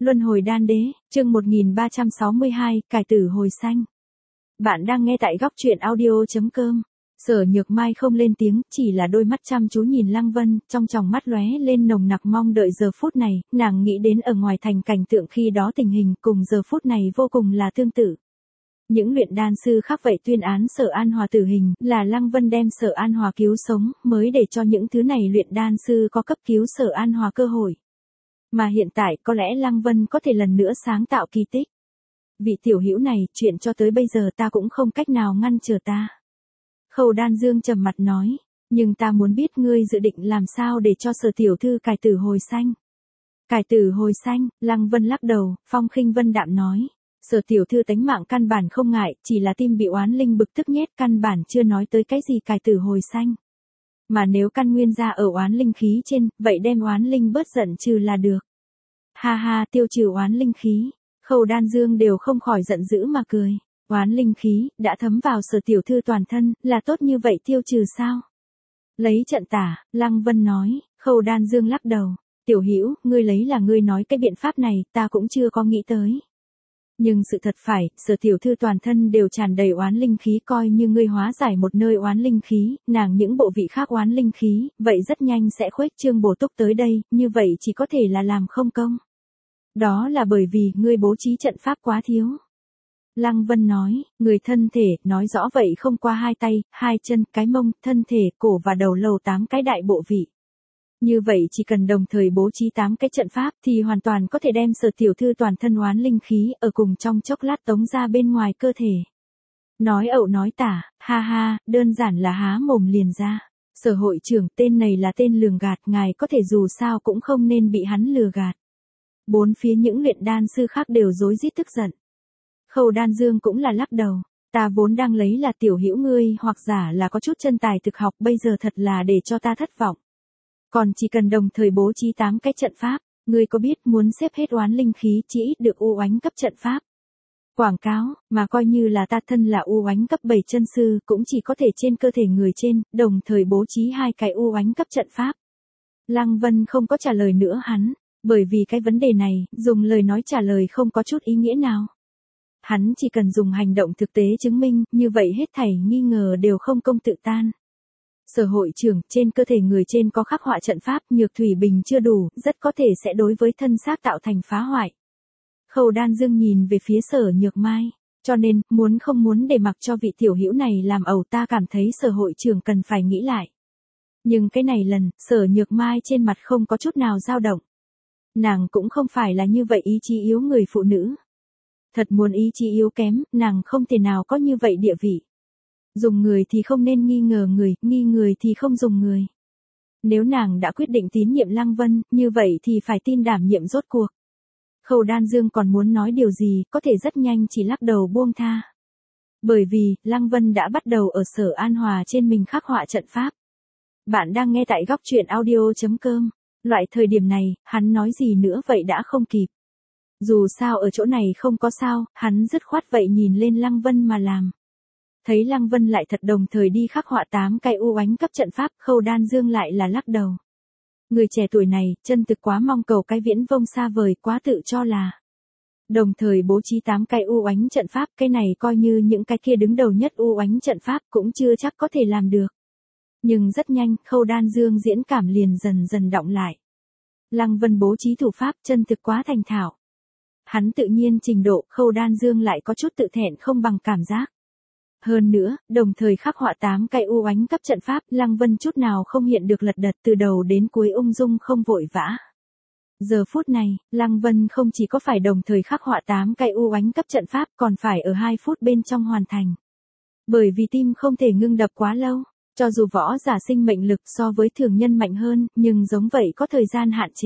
Luân hồi đan đế, chương 1362, cải tử hồi sanh. Bạn đang nghe tại góc truyện audio.com. Sở Nhược Mai không lên tiếng, chỉ là đôi mắt chăm chú nhìn Lăng Vân, trong tròng mắt lóe lên nồng nặc mong đợi giờ phút này, nàng nghĩ đến ở ngoài thành cảnh tượng khi đó tình hình cùng giờ phút này vô cùng là tương tự. Những luyện đan sư khác vậy tuyên án Sở An Hòa tử hình, là Lăng Vân đem Sở An Hòa cứu sống, mới để cho những thứ này luyện đan sư có cấp cứu Sở An Hòa cơ hội. Mà hiện tại có lẽ Lăng Vân có thể lần nữa sáng tạo kỳ tích. Vị tiểu hữu này, chuyện cho tới bây giờ ta cũng không cách nào ngăn trở ta. Khâu Đan Dương trầm mặt nói, nhưng ta muốn biết ngươi dự định làm sao để cho Sở tiểu thư cải tử hồi sanh. Cải tử hồi sanh, Lăng Vân lắc đầu, Phong Khinh Vân đạm nói, Sở tiểu thư tánh mạng căn bản không ngại, chỉ là tim bị oán linh bực tức nhét, căn bản chưa nói tới cái gì cải tử hồi sanh. Mà nếu căn nguyên ra ở oán linh khí trên, vậy đem oán linh bớt giận trừ là được. Ha ha, tiêu trừ oán linh khí. Khâu Đan Dương đều không khỏi giận dữ mà cười. Oán linh khí, đã thấm vào Sở tiểu thư toàn thân, là tốt như vậy tiêu trừ sao? Lấy trận tả, Lăng Vân nói. Khâu Đan Dương lắc đầu. Tiểu hữu, ngươi lấy là ngươi nói cái biện pháp này, ta cũng chưa có nghĩ tới. Nhưng sự thật phải, Sở tiểu thư toàn thân đều tràn đầy oán linh khí, coi như ngươi hóa giải một nơi oán linh khí, nàng những bộ vị khác oán linh khí, vậy rất nhanh sẽ khuếch trương bổ túc tới đây, như vậy chỉ có thể là làm không công. Đó là bởi vì ngươi bố trí trận pháp quá thiếu. Lăng Vân nói, người thân thể, nói rõ vậy không qua hai tay, hai chân, cái mông, thân thể, cổ và đầu lầu 8 cái đại bộ vị. Như vậy chỉ cần đồng thời bố trí 8 cái trận pháp thì hoàn toàn có thể đem Sở tiểu thư toàn thân oán linh khí ở cùng trong chốc lát tống ra bên ngoài cơ thể. Nói ẩu nói tả, ha ha, đơn giản là há mồm liền ra. Sở hội trưởng, tên này là tên lường gạt, ngài có thể dù sao cũng không nên bị hắn lừa gạt. Bốn phía những luyện đan sư khác đều rối rít tức giận. Khâu Đan Dương cũng là lắc đầu, ta vốn đang lấy là tiểu hữu ngươi hoặc giả là có chút chân tài thực học, bây giờ thật là để cho ta thất vọng. Còn chỉ cần đồng thời bố trí 8 cái trận pháp, ngươi có biết muốn xếp hết oán linh khí chỉ ít được u oánh cấp trận pháp. Quảng cáo, mà coi như là ta thân là u oánh cấp 7 chân sư cũng chỉ có thể trên cơ thể người trên, đồng thời bố trí 2 cái u oánh cấp trận pháp. Lăng Vân không có trả lời nữa hắn, bởi vì cái vấn đề này, dùng lời nói trả lời không có chút ý nghĩa nào. Hắn chỉ cần dùng hành động thực tế chứng minh, như vậy hết thảy nghi ngờ đều không công tự tan. Sở hội trưởng, trên cơ thể người trên có khắc họa trận pháp, nhược thủy bình chưa đủ, rất có thể sẽ đối với thân xác tạo thành phá hoại. Khâu Đan Dương nhìn về phía Sở Nhược Mai, cho nên, muốn không muốn để mặc cho vị tiểu hữu này làm ẩu, ta cảm thấy Sở hội trưởng cần phải nghĩ lại. Nhưng cái này lần, Sở Nhược Mai trên mặt không có chút nào dao động. Nàng cũng không phải là như vậy ý chí yếu người phụ nữ. Thật muốn ý chí yếu kém, nàng không thể nào có như vậy địa vị. Dùng người thì không nên nghi ngờ người thì không dùng người. Nếu nàng đã quyết định tín nhiệm Lăng Vân, như vậy thì phải tin đảm nhiệm rốt cuộc. Khâu Đan Dương còn muốn nói điều gì, có thể rất nhanh chỉ lắc đầu buông tha. Bởi vì, Lăng Vân đã bắt đầu ở Sở An Hòa trên mình khắc họa trận pháp. Bạn đang nghe tại góc truyện audio.com. Loại thời điểm này, hắn nói gì nữa vậy đã không kịp. Dù sao ở chỗ này không có sao, hắn dứt khoát vậy nhìn lên Lăng Vân mà làm. Thấy Lăng Vân lại thật đồng thời đi khắc họa 8 cái u oánh cấp trận pháp, Khâu Đan Dương lại là lắc đầu. Người trẻ tuổi này, chân thực quá mong cầu cái viễn vông xa vời, quá tự cho là. Đồng thời bố trí 8 cái u oánh trận pháp, cái này coi như những cái kia đứng đầu nhất u oánh trận pháp cũng chưa chắc có thể làm được. Nhưng rất nhanh, Khâu Đan Dương diễn cảm liền dần dần đọng lại. Lăng Vân bố trí thủ pháp chân thực quá thành thạo. Hắn tự nhiên trình độ, Khâu Đan Dương lại có chút tự thẹn không bằng cảm giác. Hơn nữa, đồng thời khắc họa 8 cái u oánh cấp trận pháp, Lăng Vân chút nào không hiện được lật đật, từ đầu đến cuối ung dung không vội vã. Giờ phút này, Lăng Vân không chỉ có phải đồng thời khắc họa 8 cái u oánh cấp trận pháp, còn phải ở 2 phút bên trong hoàn thành. Bởi vì tim không thể ngưng đập quá lâu, cho dù võ giả sinh mệnh lực so với thường nhân mạnh hơn, nhưng giống vậy có thời gian hạn chế.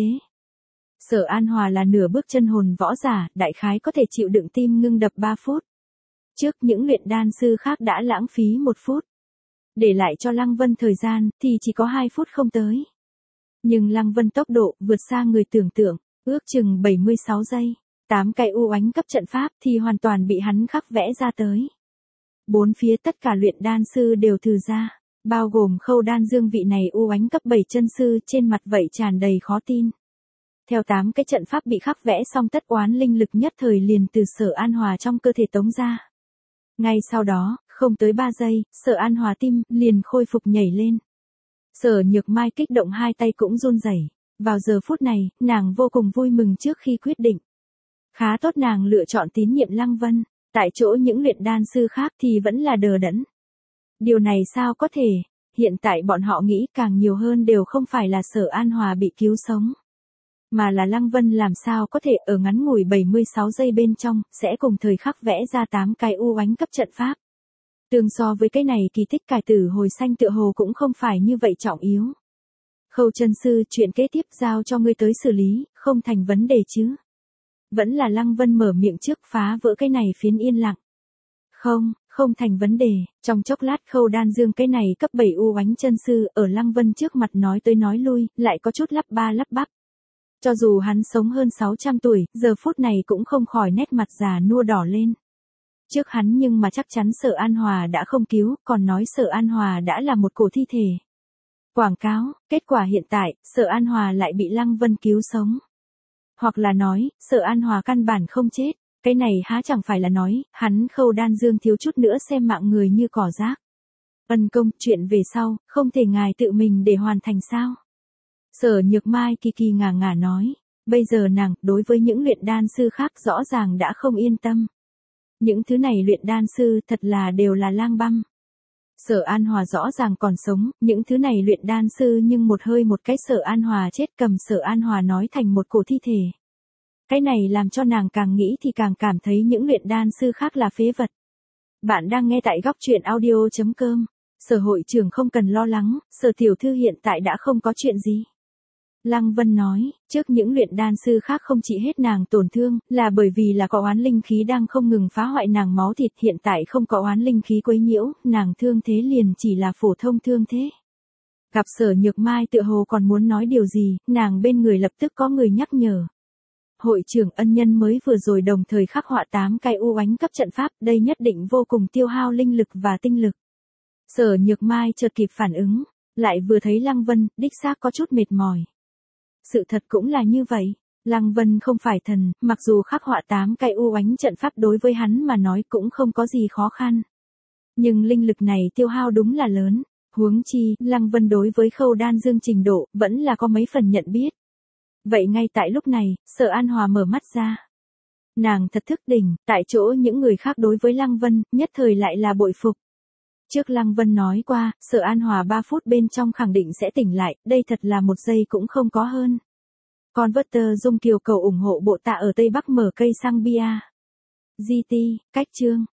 Sở An Hòa là nửa bước chân hồn võ giả, đại khái có thể chịu đựng tim ngưng đập 3 phút. Trước những luyện đan sư khác đã lãng phí 1 phút. Để lại cho Lăng Vân thời gian, thì chỉ có 2 phút không tới. Nhưng Lăng Vân tốc độ vượt xa người tưởng tượng, ước chừng 76 giây. 8 cái u oánh cấp trận pháp thì hoàn toàn bị hắn khắc vẽ ra tới. Bốn phía tất cả luyện đan sư đều thừ ra, bao gồm Khâu Đan Dương vị này u oánh cấp 7 chân sư, trên mặt vậy tràn đầy khó tin. Theo 8 cái trận pháp bị khắc vẽ xong, tất oán linh lực nhất thời liền từ Sở An Hòa trong cơ thể tống ra. Ngay sau đó, không tới 3 giây, Sở An Hòa tim liền khôi phục nhảy lên. Sở Nhược Mai kích động hai tay cũng run rẩy. Vào giờ phút này, nàng vô cùng vui mừng trước khi quyết định. Khá tốt nàng lựa chọn tín nhiệm Lăng Vân, tại chỗ những luyện đan sư khác thì vẫn là đờ đẫn. Điều này sao có thể, hiện tại bọn họ nghĩ càng nhiều hơn đều không phải là Sở An Hòa bị cứu sống, mà là Lăng Vân làm sao có thể ở ngắn ngủi 76 giây bên trong, sẽ cùng thời khắc vẽ ra 8 cái u oánh cấp trận pháp. Tương so với cái này kỳ tích cải tử hồi xanh tựa hồ cũng không phải như vậy trọng yếu. Khâu chân sư, chuyện kế tiếp giao cho ngươi tới xử lý, không thành vấn đề chứ. Vẫn là Lăng Vân mở miệng trước phá vỡ cái này phiến yên lặng. Không thành vấn đề, trong chốc lát Khâu Đan Dương cái này cấp 7 u oánh chân sư ở Lăng Vân trước mặt nói tới nói lui, lại có chút lắp ba lắp bắp. Cho dù hắn sống hơn 600 tuổi, giờ phút này cũng không khỏi nét mặt già nua đỏ lên. Trước hắn nhưng mà chắc chắn Sở An Hòa đã không cứu, còn nói Sở An Hòa đã là một cổ thi thể. Quảng cáo, kết quả hiện tại, Sở An Hòa lại bị Lăng Vân cứu sống. Hoặc là nói, Sở An Hòa căn bản không chết, cái này há chẳng phải là nói, hắn Khâu Đan Dương thiếu chút nữa xem mạng người như cỏ rác. Ân công, chuyện về sau, không thể ngài tự mình để hoàn thành sao? Sở Nhược Mai kỳ kỳ ngả ngả nói, bây giờ nàng, đối với những luyện đan sư khác rõ ràng đã không yên tâm. Những thứ này luyện đan sư thật là đều là lang băm. Sở An Hòa rõ ràng còn sống, những thứ này luyện đan sư nhưng một hơi một cái Sở An Hòa chết cầm Sở An Hòa nói thành một cổ thi thể. Cái này làm cho nàng càng nghĩ thì càng cảm thấy những luyện đan sư khác là phế vật. Bạn đang nghe tại góc truyện audio.com. Sở hội trưởng không cần lo lắng, Sở tiểu thư hiện tại đã không có chuyện gì. Lăng Vân nói, trước những luyện đan sư khác không chỉ hết nàng tổn thương, là bởi vì là có oán linh khí đang không ngừng phá hoại nàng máu thịt, hiện tại không có oán linh khí quấy nhiễu, nàng thương thế liền chỉ là phổ thông thương thế. Gặp Sở Nhược Mai tựa hồ còn muốn nói điều gì, nàng bên người lập tức có người nhắc nhở. Hội trưởng ân nhân mới vừa rồi đồng thời khắc họa 8 cái u oánh cấp trận pháp, đây nhất định vô cùng tiêu hao linh lực và tinh lực. Sở Nhược Mai chợt kịp phản ứng, lại vừa thấy Lăng Vân, đích xác có chút mệt mỏi. Sự thật cũng là như vậy, Lăng Vân không phải thần, mặc dù khắc họa 8 cái u oánh trận pháp đối với hắn mà nói cũng không có gì khó khăn. Nhưng linh lực này tiêu hao đúng là lớn, huống chi, Lăng Vân đối với Khâu Đan Dương trình độ, vẫn là có mấy phần nhận biết. Vậy ngay tại lúc này, Sở An Hòa mở mắt ra. Nàng thật thức tỉnh, tại chỗ những người khác đối với Lăng Vân, nhất thời lại là bội phục. Trước Lăng Vân nói qua, Sở An Hòa 3 phút bên trong khẳng định sẽ tỉnh lại, đây thật là 1 giây cũng không có hơn. Converter Dung Kiều cầu ủng hộ bộ tạ ở Tây Bắc mở cây xăng bia. GT, cách chương.